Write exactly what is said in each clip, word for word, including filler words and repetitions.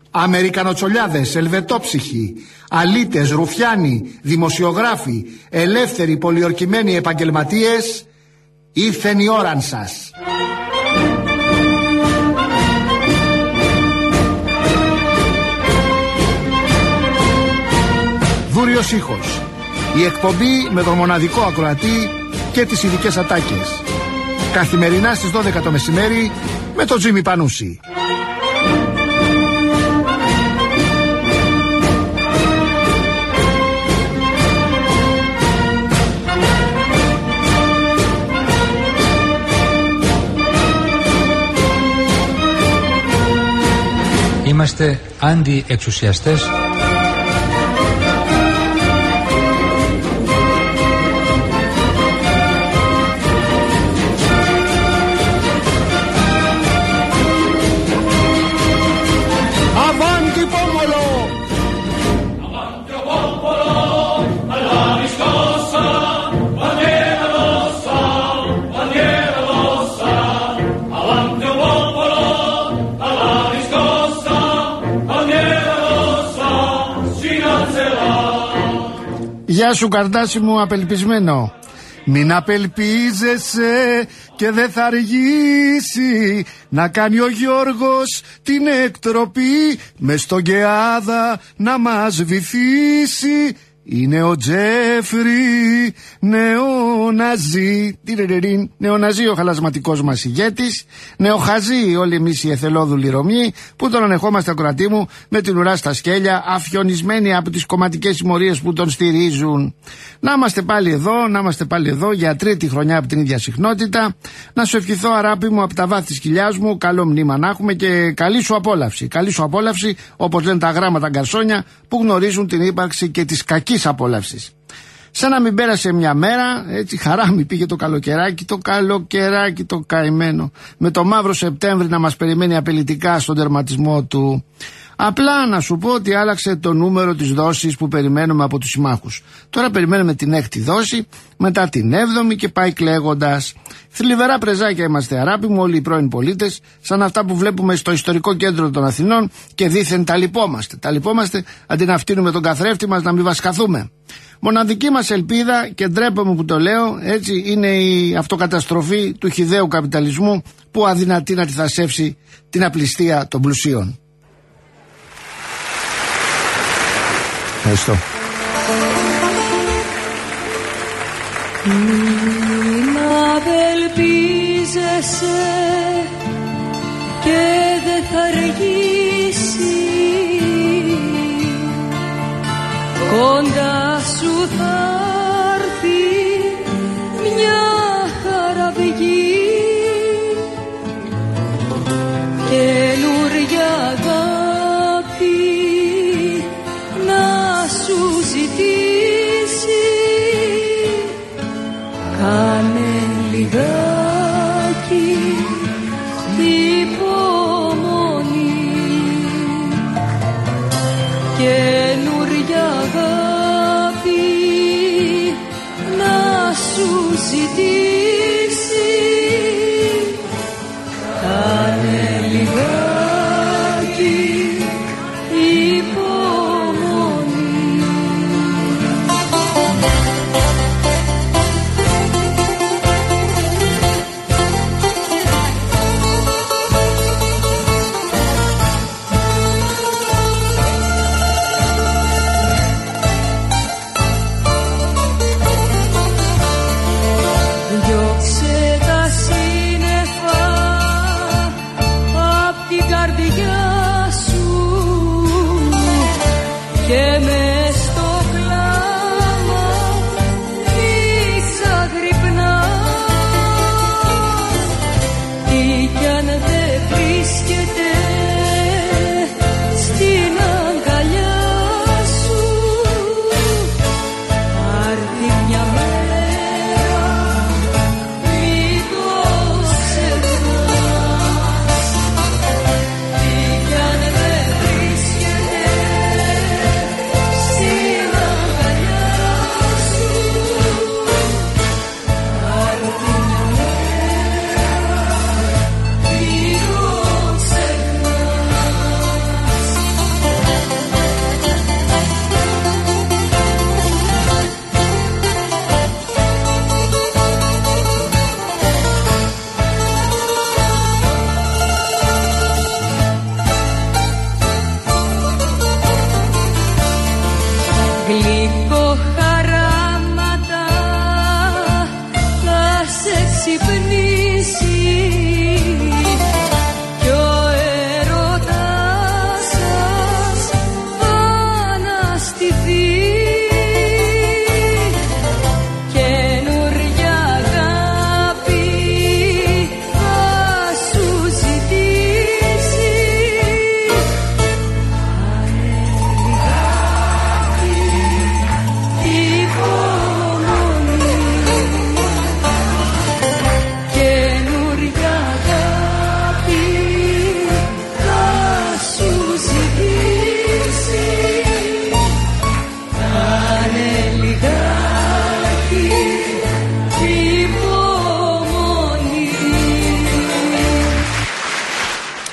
Αμερικανοτσολιάδες, ελβετόψυχοι, αλήτες, ρουφιάνοι, δημοσιογράφοι, ελεύθεροι πολιορκημένοι επαγγελματίες, ήρθεν η ώραν σας. Δούριος ήχος. Η εκπομπή με τον μοναδικό ακροατή και τις ειδικές ατάκες. Καθημερινά στις δώδεκα το μεσημέρι με τον Τζίμι Πανούση. Είμαστε αντιεξουσιαστές. Γεια σου Καρτάσι μου απελπισμένο. Μην απελπίζεσαι και δεν θα αργήσει να κάνει ο Γιώργος την εκτροπή μες στον Γκεάδα να μας βυθίσει. Είναι ο Τζέφρι, νεοναζί. Νεοναζί ο χαλασματικός μας ηγέτης. Νεοχαζί όλοι εμείς οι εθελόδουλοι Ρωμιοί που τον ανεχόμαστε ακροατή μου με την ουρά στα σκέλια, αφιονισμένοι από τις κομματικές συμμορίες που τον στηρίζουν. Να είμαστε πάλι εδώ, να είμαστε πάλι εδώ για τρίτη χρονιά από την ίδια συχνότητα. Να σου ευχηθώ αράπη μου από τα βάθη της κοιλιάς μου, καλό μνήμα να έχουμε και καλή σου απόλαυση. Καλή σου απόλαυση, όπως λένε τα γράμματα γκαρσόνια που γνωρίζουν την ύπαρξη και της κακής απόλαυσης. Σαν να μην πέρασε μια μέρα, έτσι χαρά μου πήγε το καλοκαιράκι, το καλοκαιράκι το καημένο, με το μαύρο Σεπτέμβρη να μας περιμένει απειλητικά στον τερματισμό του. Απλά να σου πω ότι άλλαξε το νούμερο της δόσης που περιμένουμε από τους συμμάχους. Τώρα περιμένουμε την έκτη δόση, μετά την έβδομη και πάει κλαίγοντας. Θλιβερά πρεζάκια είμαστε αράπη μου όλοι οι πρώην πολίτες, σαν αυτά που βλέπουμε στο ιστορικό κέντρο των Αθηνών και δήθεν τα λυπόμαστε. Τα λυπόμαστε αντί να φτύνουμε τον καθρέφτη μας να μην βασκαθούμε. Μοναδική μας ελπίδα, και ντρέπομαι που το λέω, έτσι, είναι η αυτοκαταστροφή του χυδαίου καπιταλισμού που αδυνατεί να αντιθασέψει την απληστία των πλουσίων. Ευχαριστώ. Μην απελπίζεσαι και δεν θα αργήσει, κοντά σου θα έρθει μια χαραυγή, καινούρια αγάπη να σου ζητήσει. Κάνε λιγάκι υπομονή, καινούρια αγάπη να σου ζητήσει. Κάνε λιγάκι υπομονή. Διώξε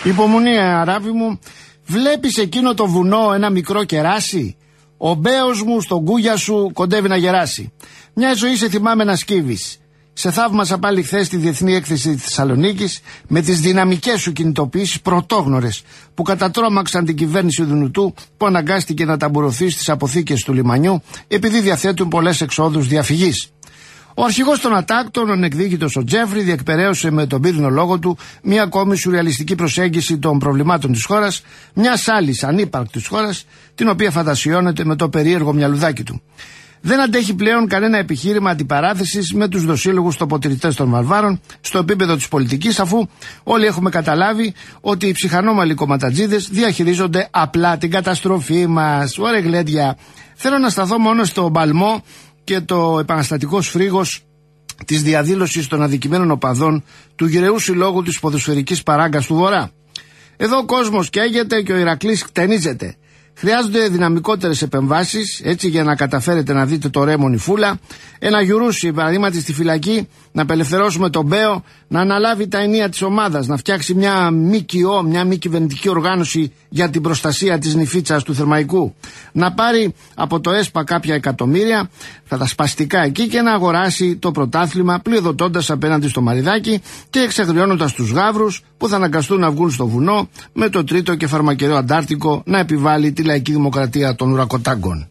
Υπομονή, αγάπη μου. Βλέπεις εκείνο το βουνό, ένα μικρό κεράσι? Ο μπέος μου στον κούγια σου κοντεύει να γεράσει. Μια ζωή σε θυμάμαι να σκύβεις. Σε θαύμασα πάλι χθες τη Διεθνή Έκθεση της Θεσσαλονίκης με τις δυναμικές σου κινητοποιήσεις πρωτόγνωρες που κατατρώμαξαν την κυβέρνηση Δουνουτού, που αναγκάστηκε να ταμπουρωθεί στις αποθήκες του λιμανιού επειδή διαθέτουν πολλές εξόδους διαφυγής. Ο αρχηγός των ατάκτων, ο ανεκδίκητος ο Τζέφρι, διεκπεραίωσε με τον πύρινο λόγο του μια ακόμη σουρεαλιστική προσέγγιση των προβλημάτων της χώρας, μιας άλλης ανύπαρκτης χώρας, την οποία φαντασιώνεται με το περίεργο μυαλουδάκι του. Δεν αντέχει πλέον κανένα επιχείρημα αντιπαράθεσης με τους δοσύλλογους τοποτηρητές των βαρβάρων στο επίπεδο της πολιτικής, αφού όλοι έχουμε καταλάβει ότι οι ψυχανόμαλοι κομματατζίδες διαχειρίζονται απλά την καταστροφή μας. Ωραία γλέντια. Θέλω να σταθώ μόνο στο μπαλμό και το επαναστατικό σφρίγος της διαδήλωσης των αδικημένων οπαδών του γυρεού συλλόγου της ποδοσφαιρικής παράγκας του Βορρά. Εδώ ο κόσμος καίγεται και ο Ηρακλής κτενίζεται. Χρειάζονται δυναμικότερες επεμβάσεις, έτσι, για να καταφέρετε να δείτε το Ρέμον Φούλα, ένα Γιουρούσι παραδείγματι στη φυλακή, να απελευθερώσουμε τον Μπέο, να αναλάβει τα ενία της ομάδας, να φτιάξει μια ΜΚΟ, μια μη κυβερνητική οργάνωση για την προστασία της νηφίτσας του Θερμαϊκού, να πάρει από το ΕΣΠΑ κάποια εκατομμύρια, θα τα σπαστικά εκεί, και να αγοράσει το πρωτάθλημα, πλειοδοτώντας απέναντι στο Μαριδάκι και εξαγριώνοντας τους γάβρους που θα αναγκαστούν να βγουν στο βουνό με το τρίτο και φαρμακερό Αντάρτικο να επιβάλλει τη λαϊκή δημοκρατία των ουρακοτάγκων.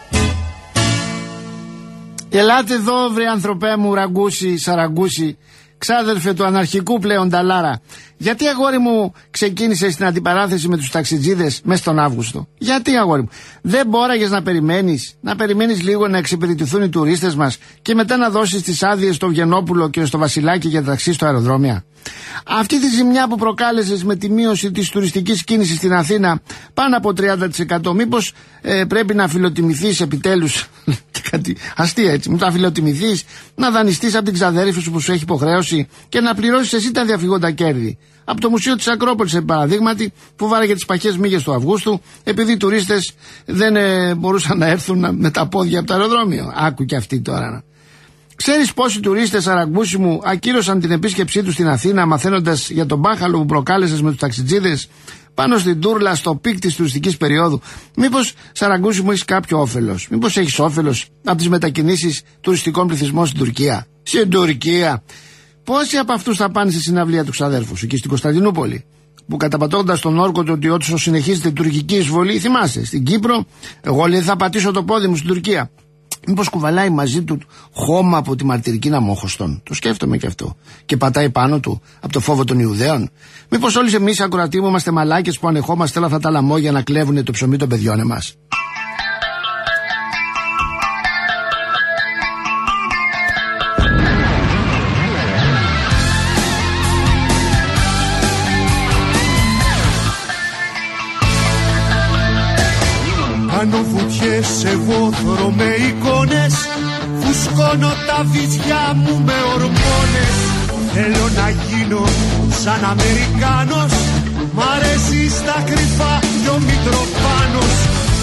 Ελάτε εδώ, βρε ανθρωπέ μου, ραγκούσι, σαραγκούσι. ξάδερφε του αναρχικού πλέον Νταλάρα, γιατί αγόρι μου ξεκίνησες την αντιπαράθεση με τους ταξιτζίδες μέσα στον Αύγουστο? Γιατί αγόρι μου? Δεν μπόραγες να περιμένεις, να περιμένεις λίγο να εξυπηρετηθούν οι τουρίστες μας και μετά να δώσεις τις άδειες στο Βγενόπουλο και στο Βασιλάκι για ταξί στο αεροδρόμια? Αυτή τη ζημιά που προκάλεσες με τη μείωση της τουριστικής κίνησης στην Αθήνα πάνω από τριάντα τοις εκατό, μήπως ε, πρέπει να φιλοτιμηθείς επιτέλους? Κάτι αστεία έτσι. Μην τα φιλοτιμηθείς, να δανειστείς από την ξαδέρφη σου που σου έχει υποχρέωση και να πληρώσεις εσύ τα διαφυγόντα κέρδη. Από το Μουσείο της Ακρόπολης, σε παραδείγματι, που βάραγε τις παχές μύγες του Αυγούστου, επειδή οι τουρίστες δεν ε, μπορούσαν να έρθουν με τα πόδια από το αεροδρόμιο. Άκου και αυτή τώρα. Ξέρεις πόσοι τουρίστες, Σαραγκούση μου, ακύρωσαν την επίσκεψή τους στην Αθήνα, μαθαίνοντας για τον μπάχαλο που προκάλεσες με τους ταξιτζίδες πάνω στην τούρλα στο πικ της τουριστικής περίοδου? Μήπως, Σαραγκούση μου, έχεις κάποιο όφελος? Μήπως έχεις όφελος από τις μετακινήσεις τουριστικών πληθυσμών στην Τουρκία? Στην Τουρκία. Πόσοι από αυτούς θα πάνε στη συναυλία του ξαδέρφου σου εκεί στην Κωνσταντινούπολη, που καταπατώντας τον όρκο του ότι όσο συνεχίζεται η τουρκική εισβολή, θυμάσαι, στην Κύπρο, εγώ λέει θα πατήσω το πόδι μου στην Τουρκία. Μήπως κουβαλάει μαζί του χώμα από τη μαρτυρική Ναμόχωστον? Το σκέφτομαι και αυτό. Και πατάει πάνω του από το φόβο των Ιουδαίων. Μήπως όλοι εμείς, ακροατοί μου, είμαστε μαλάκες που ανεχόμαστε όλα αυτά τα λαμόγια να κλέβουν το ψωμί των παιδιών εμάς? Κάνω βουτιές σε βόθρο με εικόνες, φουσκώνω τα βυζιά μου με ορμόνες. Θέλω να γίνω σαν Αμερικάνος, μ' αρέσει στα κρυφά κι ο Μητροφάνος.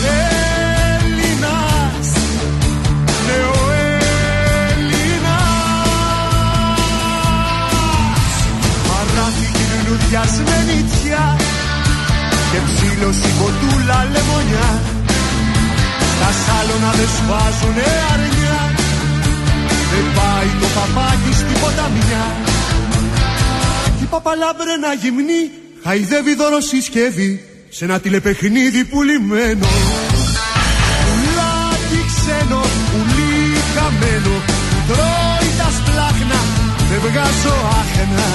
Έλληνας, ναι ο Έλληνας. Παράθηκη λουλουδιάς με νητιά και ψήλωση κοντούλα λεμονιά. Τα σάλωνα δεν σφάζουνε αρνιά, δεν πάει το παπάκι στην ποταμιά. Κι η παπαλάμπρενα γυμνή χαϊδεύει δωροσυσκεύη σε ένα τηλεπαιχνίδι πουλημένο. Πουλάκι ξένο, πουλί χαμένο, τρώει τα σπλάχνα, δεν βγάζω άχνα.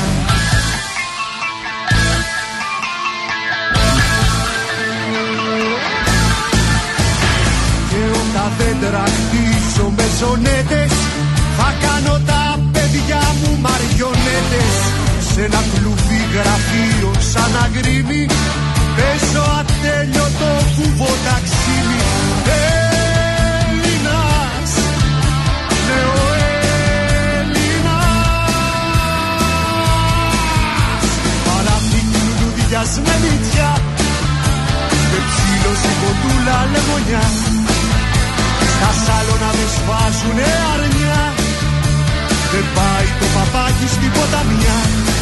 Τα δέντρα χτίζω με ζωνέτες, θα κάνω τα παιδιά μου μαριονέτες. Σ' ένα κλουβί γραφείο σαν αγκρίμι, παίζω ατέλειωτο φούβο ταξίμι. Έλληνας, ναι ο Έλληνας. Παραθήκη λουλουδιάς με νητιά και ψήλωση κοντούλα λεμονιά. Τα σάλωνα δεν σφάζουνε αρνιά, δεν πάει το παπάκι στην ποταμιά.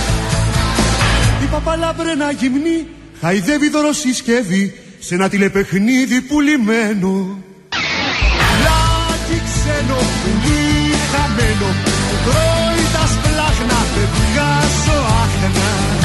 Η παπαλάμπρενα γυμνή χαϊδεύει δωροσυσκεύη σε ένα τηλεπαιχνίδι πουλημένο. Πουλάκι ξένο, πουλί χαμένο, τρώει τα σπλάχνα, δεν βγάζω άχνα.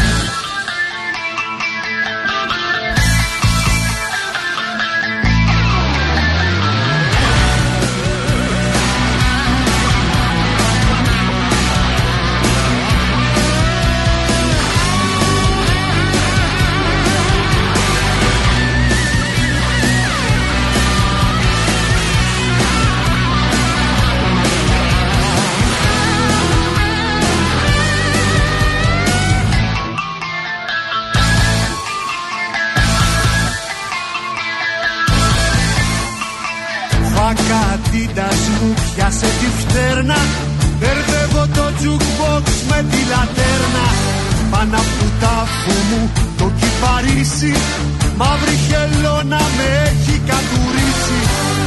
Κατήτας μου πιάσε τη φτέρνα, μπερδεύω το jukebox με τη λατέρνα. Πάνω από του τάφου μου το κυπαρίσι, μαύρη χελώνα με έχει κατουρίσει.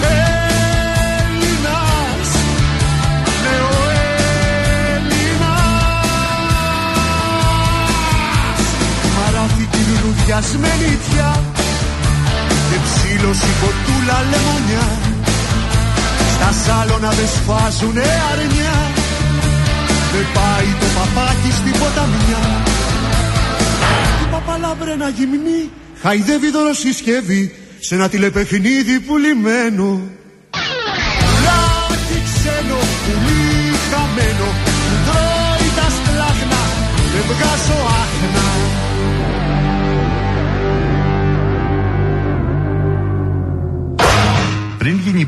Έλληνας, ναι ο Έλληνας. Μαράθηκη λουλουδιάς με νητιά και ψήλωση κοτούλα λεμονιά. Τα σάλωνα δεν σφάζουνε αρνιά, δεν πάει το παπάκι στην ποταμιά. Η παπαλάμπρενα γυμνή χαϊδεύει δωροσυσκεύη σε ένα τηλεπαιχνίδι πουλημένο. Πουλάκι ξένο, πουλί χαμένο, τρώει τα σπλά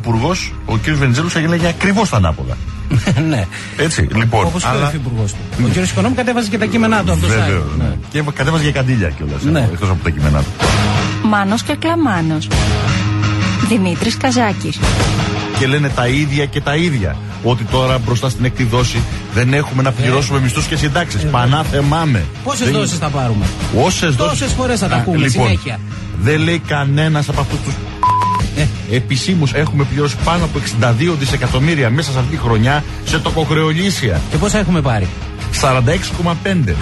υφυπουργός, ο κ. Βενιζέλος, έγινε ακριβώς τα ανάποδα. Ναι. Έτσι, λοιπόν. Όπως και ο υφυπουργός του. Ο κ. Οικονόμου κατέβαζε και τα κείμενά του από το site. Ναι. Και κατέβαζε για καντήλια κιόλας. Ναι. Εκτός από τα κείμενά του. Μάνος Κακλαμάνος. Δημήτρης Καζάκης. Και λένε τα ίδια και τα ίδια. Ότι τώρα μπροστά στην έκτη δόση δεν έχουμε να πληρώσουμε ε. μισθούς και συντάξεις. Ε. Πανά θεμάμαι. Πόσες δεν... δόσεις θα πάρουμε? Όσες δόσεις. Τόσες φορές θα τα πούμε λοιπόν, συνέχεια. Δεν λέει κανένας από αυτούς τους ε. επισήμους έχουμε πληρώσει πάνω από εξήντα δύο δισεκατομμύρια μέσα σε αυτή τη χρονιά σε τοκοχρεωλήσια. Και πόσα έχουμε πάρει? σαράντα έξι κόμμα πέντε.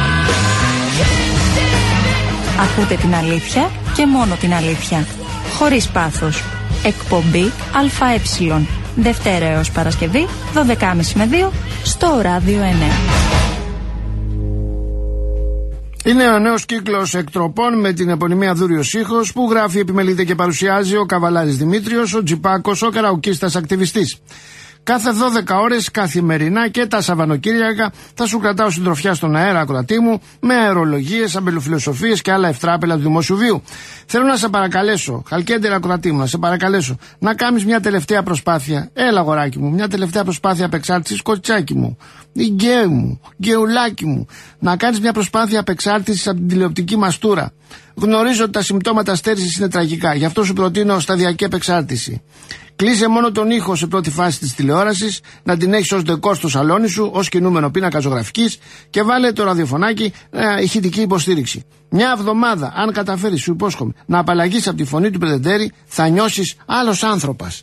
Ακούτε την αλήθεια και μόνο την αλήθεια. Χωρίς πάθος. Εκπομπή ΑΕ. Δευτέρα έως Παρασκευή, δώδεκα και τριάντα με δύο, στο Ράδιο εννέα. Είναι ο νέος κύκλος εκτροπών με την επωνυμία Δούριος Ήχος που γράφει, επιμελείται και παρουσιάζει ο Καβαλάρης Δημήτριος, ο Τζιπάκος, ο καραουκίστας ακτιβιστής. Κάθε δώδεκα ώρες καθημερινά και τα Σαββανοκύριακα θα σου κρατάω συντροφιά στον αέρα, ακροατή μου, με αερολογίες, αμπελοφιλοσοφίες και άλλα ευτράπελα του δημόσιου βίου. Θέλω να σε παρακαλέσω, χαλκέντερα ακροατή μου, να σε παρακαλέσω να κάνεις μια τελευταία προσπάθεια. Έλα, αγοράκι μου, μια τελευταία προσπάθεια απεξάρτησης, κοριτσάκι μου, γκέι μου, γκεουλάκι μου. Να κάνεις μια προσπάθεια απεξάρτησης από την τηλεοπτική μαστούρα. Γνωρίζω ότι τα συμπτώματα στέρησης είναι τραγικά, γι' αυτό σου προτείνω σταδιακή απεξάρτηση. Κλείσε μόνο τον ήχο σε πρώτη φάση της τηλεόρασης, να την έχεις ως ντεκόρ στο σαλόνι σου, ως κινούμενο πίνακα ζωγραφικής και βάλε το ραδιοφωνάκι ε, ηχητική υποστήριξη. Μια εβδομάδα, αν καταφέρεις, σου υπόσχομαι, να απαλλαγείς από τη φωνή του Πρετεντέρη, θα νιώσεις άλλος άνθρωπος.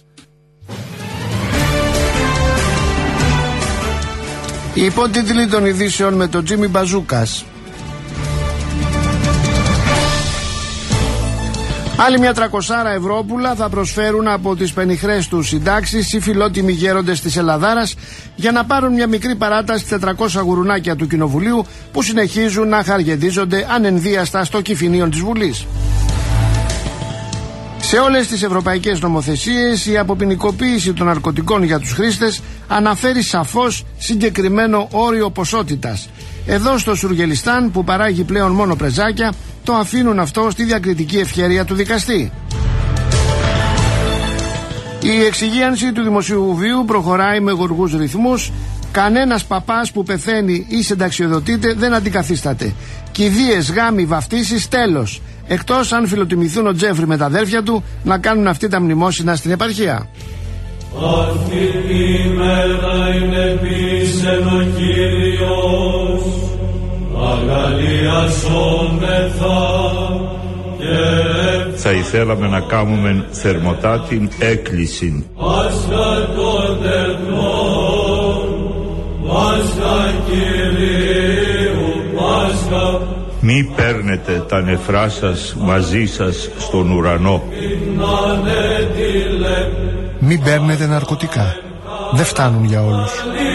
Οι υπότιτλοι των ειδήσεων με τον Τζίμι Μπαζούκας. Άλλη μια τρακοσάρα Ευρώπουλα θα προσφέρουν από τις πενιχρές τους συντάξεις οι φιλότιμοι γέροντες της Ελλαδάρας για να πάρουν μια μικρή παράταση τετρακόσια γουρουνάκια του Κοινοβουλίου που συνεχίζουν να χαργεντίζονται ανενδίαστα στο κυφηνίον της Βουλής. Σε όλες τις ευρωπαϊκές νομοθεσίες η αποποινικοποίηση των ναρκωτικών για τους χρήστες αναφέρει σαφώς συγκεκριμένο όριο ποσότητας. Εδώ στο Σουργελιστάν, που παράγει πλέον μόνο πρεζάκια, το αφήνουν αυτό στη διακριτική ευχέρεια του δικαστή. Η εξυγίανση του δημοσίου βίου προχωράει με γοργούς ρυθμούς. Κανένας παπάς που πεθαίνει ή συνταξιοδοτείται δεν αντικαθίσταται. Κηδείες, γάμοι, βαφτίσεις, τέλος. Εκτός αν φιλοτιμηθούν ο Τζέφρι με τα αδέρφια του να κάνουν αυτή τα μνημόσυνα στην επαρχία. Αυτή τη μέρα είναι πίσεν ο Κύριος, αγαλιασόμεθα και θα ήθελαμε να κάνουμε θερμοτάτη έκκληση. Πάσχα των εθνών, Πάσχα Κυρίου, Πάσχα. Μη παίρνετε τα νεφρά σας μαζί σας στον ουρανό. Μην παίρνετε ναρκωτικά. Δεν φτάνουν για όλους.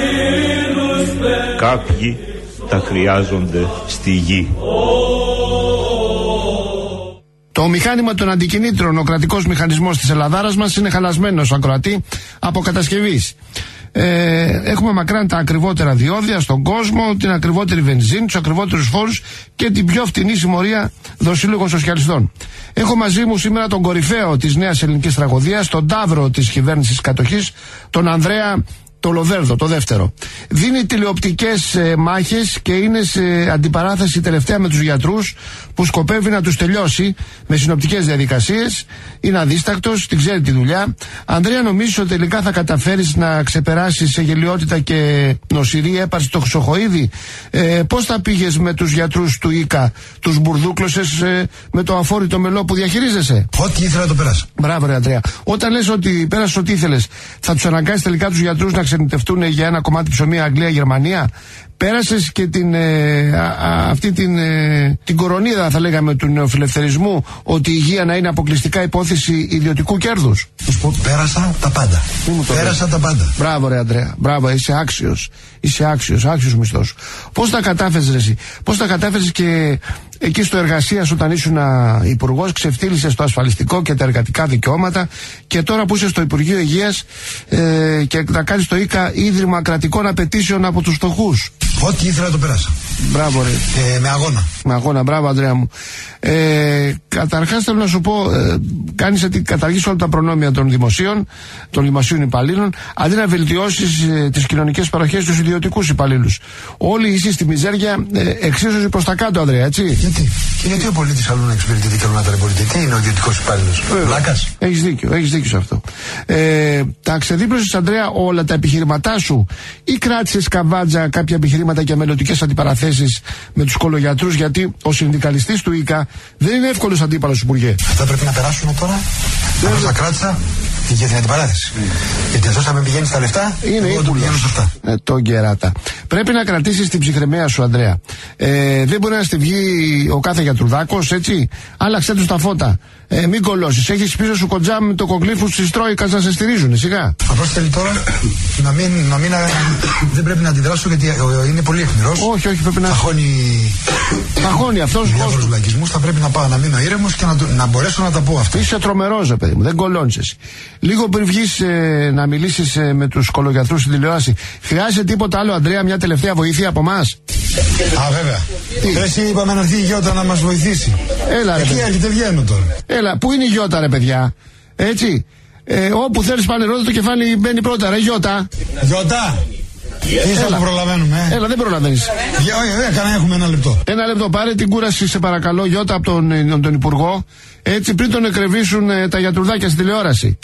Κάποιοι τα χρειάζονται στη γη. Το μηχάνημα των αντικινήτρων, ο κρατικός μηχανισμός της Ελλαδάρας μας, είναι χαλασμένος, ακροατή, από κατασκευής. Ε, έχουμε μακράν τα ακριβότερα διόδια στον κόσμο, την ακριβότερη βενζίνη, τους ακριβότερους φόρους και την πιο φτηνή συμμορία δοσύλλογων σοσιαλιστών. Έχω μαζί μου σήμερα τον κορυφαίο της νέας ελληνικής τραγωδίας, τον ταύρο της κυβέρνησης κατοχής, τον Ανδρέα το Λοδέρδο, το δεύτερο. Δίνει τηλεοπτικές ε, μάχες και είναι σε αντιπαράθεση τελευταία με τους γιατρούς που σκοπεύει να τους τελειώσει με συνοπτικές διαδικασίες. Είναι αδίστακτος, την ξέρει τη δουλειά. Ανδρέα, νομίζεις ότι τελικά θα καταφέρεις να ξεπεράσεις σε γελιότητα και νοσηρή έπαρση το Χρυσοχοΐδη? Ε, πώς θα πήγες με τους γιατρούς του ΙΚΑ, τους μπουρδούκλωσες ε, με το αφόρητο μελό που διαχειρίζεσαι? Ό,τι ήθελα να το περάσω. Μπράβο, ρε Ανδρέα. Όταν λες ότι πέρασες ό,τι ήθελες, θα τους αναγκάσεις τελικά τους γιατρούς να ξενιτευτούν για ένα κομμάτι ψωμί Αγγλία-Γερμανία? Πέρασες και την, ε, α, α, αυτή την, ε, την κορονίδα, θα λέγαμε, του νεοφιλελευθερισμού, ότι η υγεία να είναι αποκλειστικά υπόθεση ιδιωτικού κέρδους. Πέρασα τα πάντα. Πέρασα τα πάντα. Μπράβο, ρε Ανδρέα. Μπράβο, είσαι άξιος. Είσαι άξιος, άξιος μισθός. Πώς τα κατάφερες, ρε εσύ? Πώς τα κατάφερες και εκεί στο εργασίας, όταν ήσουν υπουργός, ξεφτύλισες το ασφαλιστικό και τα εργατικά δικαιώματα, και τώρα που είσαι στο Υπουργείο Υγείας ε, και να κάνεις το ΙΚΑ ίδρυμα κρατικών απαιτήσεων από τους φτωχούς? Ό,τι ήθελα το πέρασα. Μπράβο, ρε. Ε, με αγώνα. Με αγώνα, μπράβο, Ανδρέα μου. Ε, Καταρχάς θέλω να σου πω, ε, κάνεις ότι καταργείς όλα τα προνόμια των δημοσίων, των δημοσίων υπαλλήλων, αντί να βελτιώσεις ε, τις κοινωνικές παροχές στους ιδιωτικούς υπαλλήλους. Όλοι εσείς στη μιζέρια ε, εξίσωση προς τα κάτω, Ανδρέα, έτσι. Γιατί, και γιατί ο πολίτης αλλού να εξυπηρετείται και αλλού να ταλαιπωρείται? Τι είναι ο ιδιωτικός υπάλληλος? Βλάκας. Έχεις δίκιο, έχεις δίκιο σε αυτό. Ε, τα ξεδίπλωσες, Ανδρέα, όλα τα επιχειρηματά σου, ή κράτησες καβάτζα κάποια επιχειρήματα και μελλοντικές αντιπαραθέσεις με τους κολογιατρούς? Γιατί ο συνδικαλιστής του ΙΚΑ δεν είναι εύκολος αντίπαλος, Υπουργέ. Αυτά πρέπει να περάσουμε τώρα. Θέλω τα κράτησα για την αντιπαράθεση. Mm. Γιατί αυτό θα με πηγαίνει στα λεφτά, είναι εγώ το πηγαίνω σε αυτά. Ε, το κεράτα. Πρέπει να κρατήσεις την ψυχραιμία σου, Ανδρέα. Ε, δεν μπορεί να στη βγει ο κάθε γιατρουδάκος, έτσι. Άλλαξε τους τα φώτα. Ε, μην κολώσεις. Έχεις πίσω σου κοντζάμ με το κογκλήφους της Τρόικας να σε στηρίζουν, σιγά. Απλώς θέλει τώρα να μην, να μην δεν πρέπει να αντιδράσω γιατί είναι πολύ αιχμηρός. Όχι, όχι, πρέπει να. Παχώνει. Παχώνει αυτός. Διάφορους λαϊκισμούς. Θα πρέπει να πάω να μείνω ήρεμος και να, να μπορέσω να τα πω αυτά. Είσαι τρομερός, παιδί μου. Δεν κολώνεις εσύ. Λίγο πριν βγεις ε, να μιλήσεις ε, με τους κολογιατρούς στην τηλεόραση, χρειάζεται τίποτα άλλο, Ανδρέα, μια τελευταία βοήθεια από εμάς? Α, βέβαια. Εσύ είπαμε να έρθει η Γιώτα να μας βοηθήσει. Έλα, ρε. Εκεί έρχεται, βγαίνω τώρα. Έλα, πού είναι η Γιώτα, ρε παιδιά? Έτσι. Ε, όπου θέλεις πάνε ρόδο, το κεφάλι μπαίνει πρώτα, ρε Γιώτα. Γιώτα! Ίσα που προλαβαίνουμε. Ε. Έλα, δεν προλαβαίνεις. Για, όχι, έκανα, έχουμε ένα λεπτό. Ένα λεπτό, πάρε την κούραση, σε παρακαλώ, Γιώτα, από τον, τον Υπουργό. Έτσι, πριν τον εκρεβήσουν ε, τα γιατρουδάκια στην τηλεόραση.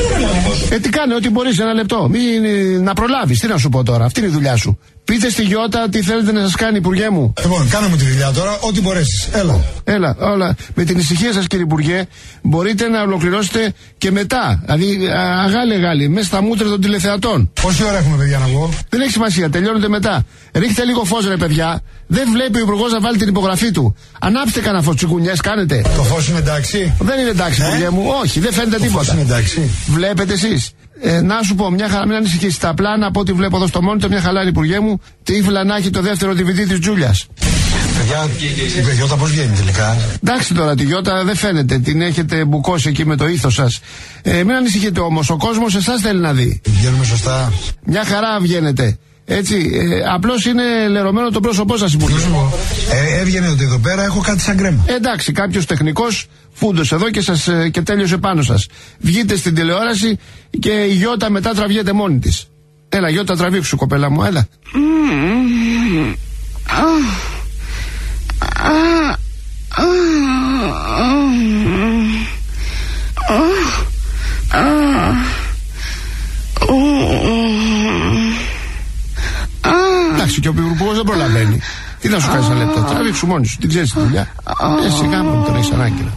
Ε, τι κάνει, ό,τι μπορείς, ένα λεπτό. Μην, ε, να προλάβεις, τι να σου πω τώρα, αυτή είναι η δουλειά σου. Πείτε στη Γιώτα τι θέλετε να σας κάνει, Υπουργέ μου. Λοιπόν, κάνε μου τη δουλειά τώρα, ό,τι μπορέσεις. Έλα. Έλα, όλα. Με την ησυχία σας, κύριε Υπουργέ, μπορείτε να ολοκληρώσετε και μετά. Δηλαδή, αγάλε-γάλε, μέσα στα μούτρα των τηλεθεατών. Πόση ώρα έχουμε, παιδιά, να βγω? Δεν έχει σημασία, τελειώνετε μετά. Ρίχτε λίγο φως, ρε παιδιά. Δεν βλέπει ο Υπουργός να βάλει την υπογραφή του. Ανάψτε κανένα φως, τσιγκουνιές κάνετε. Το φως είναι εντάξει? Δεν είναι εντάξει, Υπουργέ ε? μου. Όχι, δεν φαίνεται το τίποτα. Φως είναι εντάξει. Βλέπετε εσείς. Ε, να σου πω, μια χαρά, μην ανησυχείς. Τα πλάνα από ό,τι βλέπω εδώ στο μόνιτο, μια χαλάρη, Υπουργέ μου, τύφλα να έχει το δεύτερο ντι βι ντι της Τζούλιας. Παιδιά, η Γιώτα πώς βγαίνει τελικά? Εντάξει τώρα, τη Γιώτα δεν φαίνεται. Την έχετε μπουκώσει εκεί με το ήθος σας. Ε, μην ανησυχείτε όμως, ο κόσμος εσάς θέλει να δει. Βγαίνουμε σωστά. Μια χαρά βγαίνετε. Έτσι, ε, απλώς είναι λερωμένο το πρόσωπό σας, Υπουργέ. Ε, έβγαινε ότι εδώ πέρα έχω κάτι σαν κρέμα. Ε, εντάξει, κάποιος τεχνικός φούντωσε εδώ και, σας, ε, και τέλειωσε πάνω σας. Βγείτε στην τηλεόραση και η Γιώτα μετά τραβιέται μόνη της. Έλα, Γιώτα, τραβήξου, κοπέλα μου, έλα. Εντάξει, και ο Υπουργός δεν προλαβαίνει. Τι να σου κάνει ένα λεπτό, τραβήξου μόνη σου, την ξέρεις τη δουλειά. Ε, σιγά μου τον έχεις ανάγκη.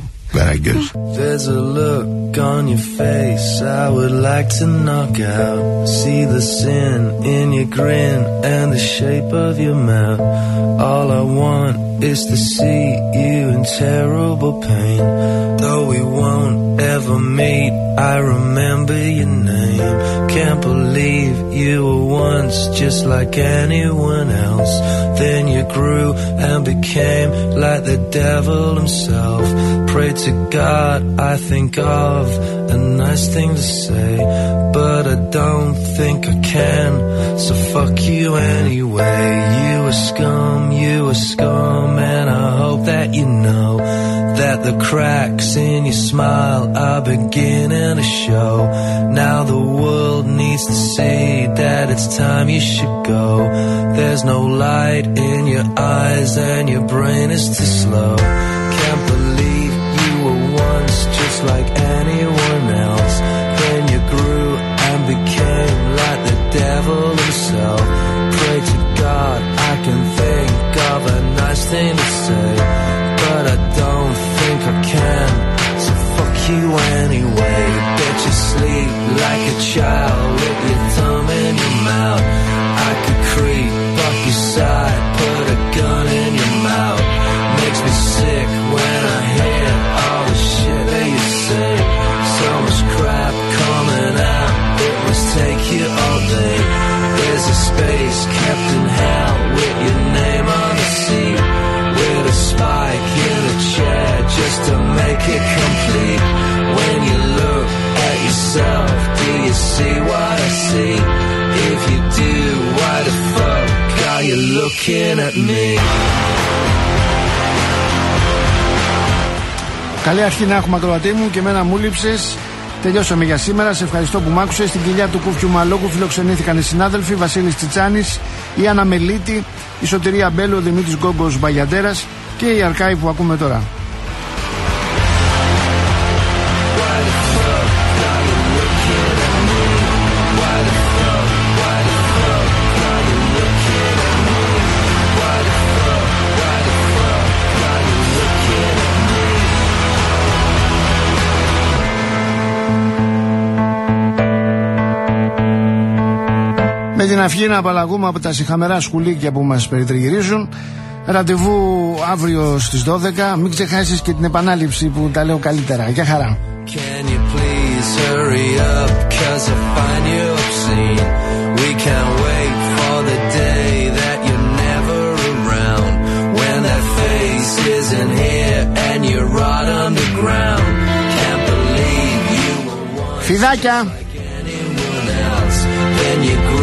There's a look on your face I would like to knock out. See the sin in your grin and the shape of your mouth. All I want is to see you in terrible pain. Though we won't ever meet, I remember your name. Can't believe you were once just like anyone else. Then you grew and became like the devil himself. Pray to God I think of a nice thing to say, but I don't think I can, so fuck you anyway. You a scum, you a scum, and I hope that you know that the cracks in your smile are beginning to show. Now the world needs to see that it's time you should go. There's no light in your eyes and your brain is too slow. Can't believe you were once just like anyone else. Then you grew and became like the devil himself. Pray to God I can think of a nice thing to say, but I don't think I can, so fuck you anyway. Bet you sleep like a child with your thumb in your mouth. I could creep up your side, put a gun in your mouth. Makes me sick when I hear all the shit that you say. So much crap coming out, it must take you all day. There's a space kept in hell with your name on the seat, with a spike in a chair just to make it complete. When you look at yourself, do you see what I see? If you do, why the fuck are you looking at me. Καλή αρχή να έχουμε, ακροατή μου, και εμένα μου λείψες. Τελειώσαμε για σήμερα. Σε ευχαριστώ που μ' άκουσες. Στην κοιλιά του Κούφιου Μαλόκου φιλοξενήθηκαν οι συνάδελφοι Βασίλης Τσιτσάνης, η Άννα Μελίτη, η Σωτηρία Μπέλου, ο Δημήτρης Γκόγκος Μπαγιαντέρας και η Αρκάη που ακούμε τώρα. Με την αυγή να απαλλαγούμε από τα σιχαμερά σκουλίκια που μας περιτριγυρίζουν. Ραντεβού αύριο στις δώδεκα. Μην ξεχάσεις και την επανάληψη που τα λέω καλύτερα. Γεια χαρά. Can you please hurry up, 'cause I find you obscene. We can't wait for the day that you're never around. When that face isn't here and you're right underground. Can't believe you were once Φιδάκια. like anyone else. Then you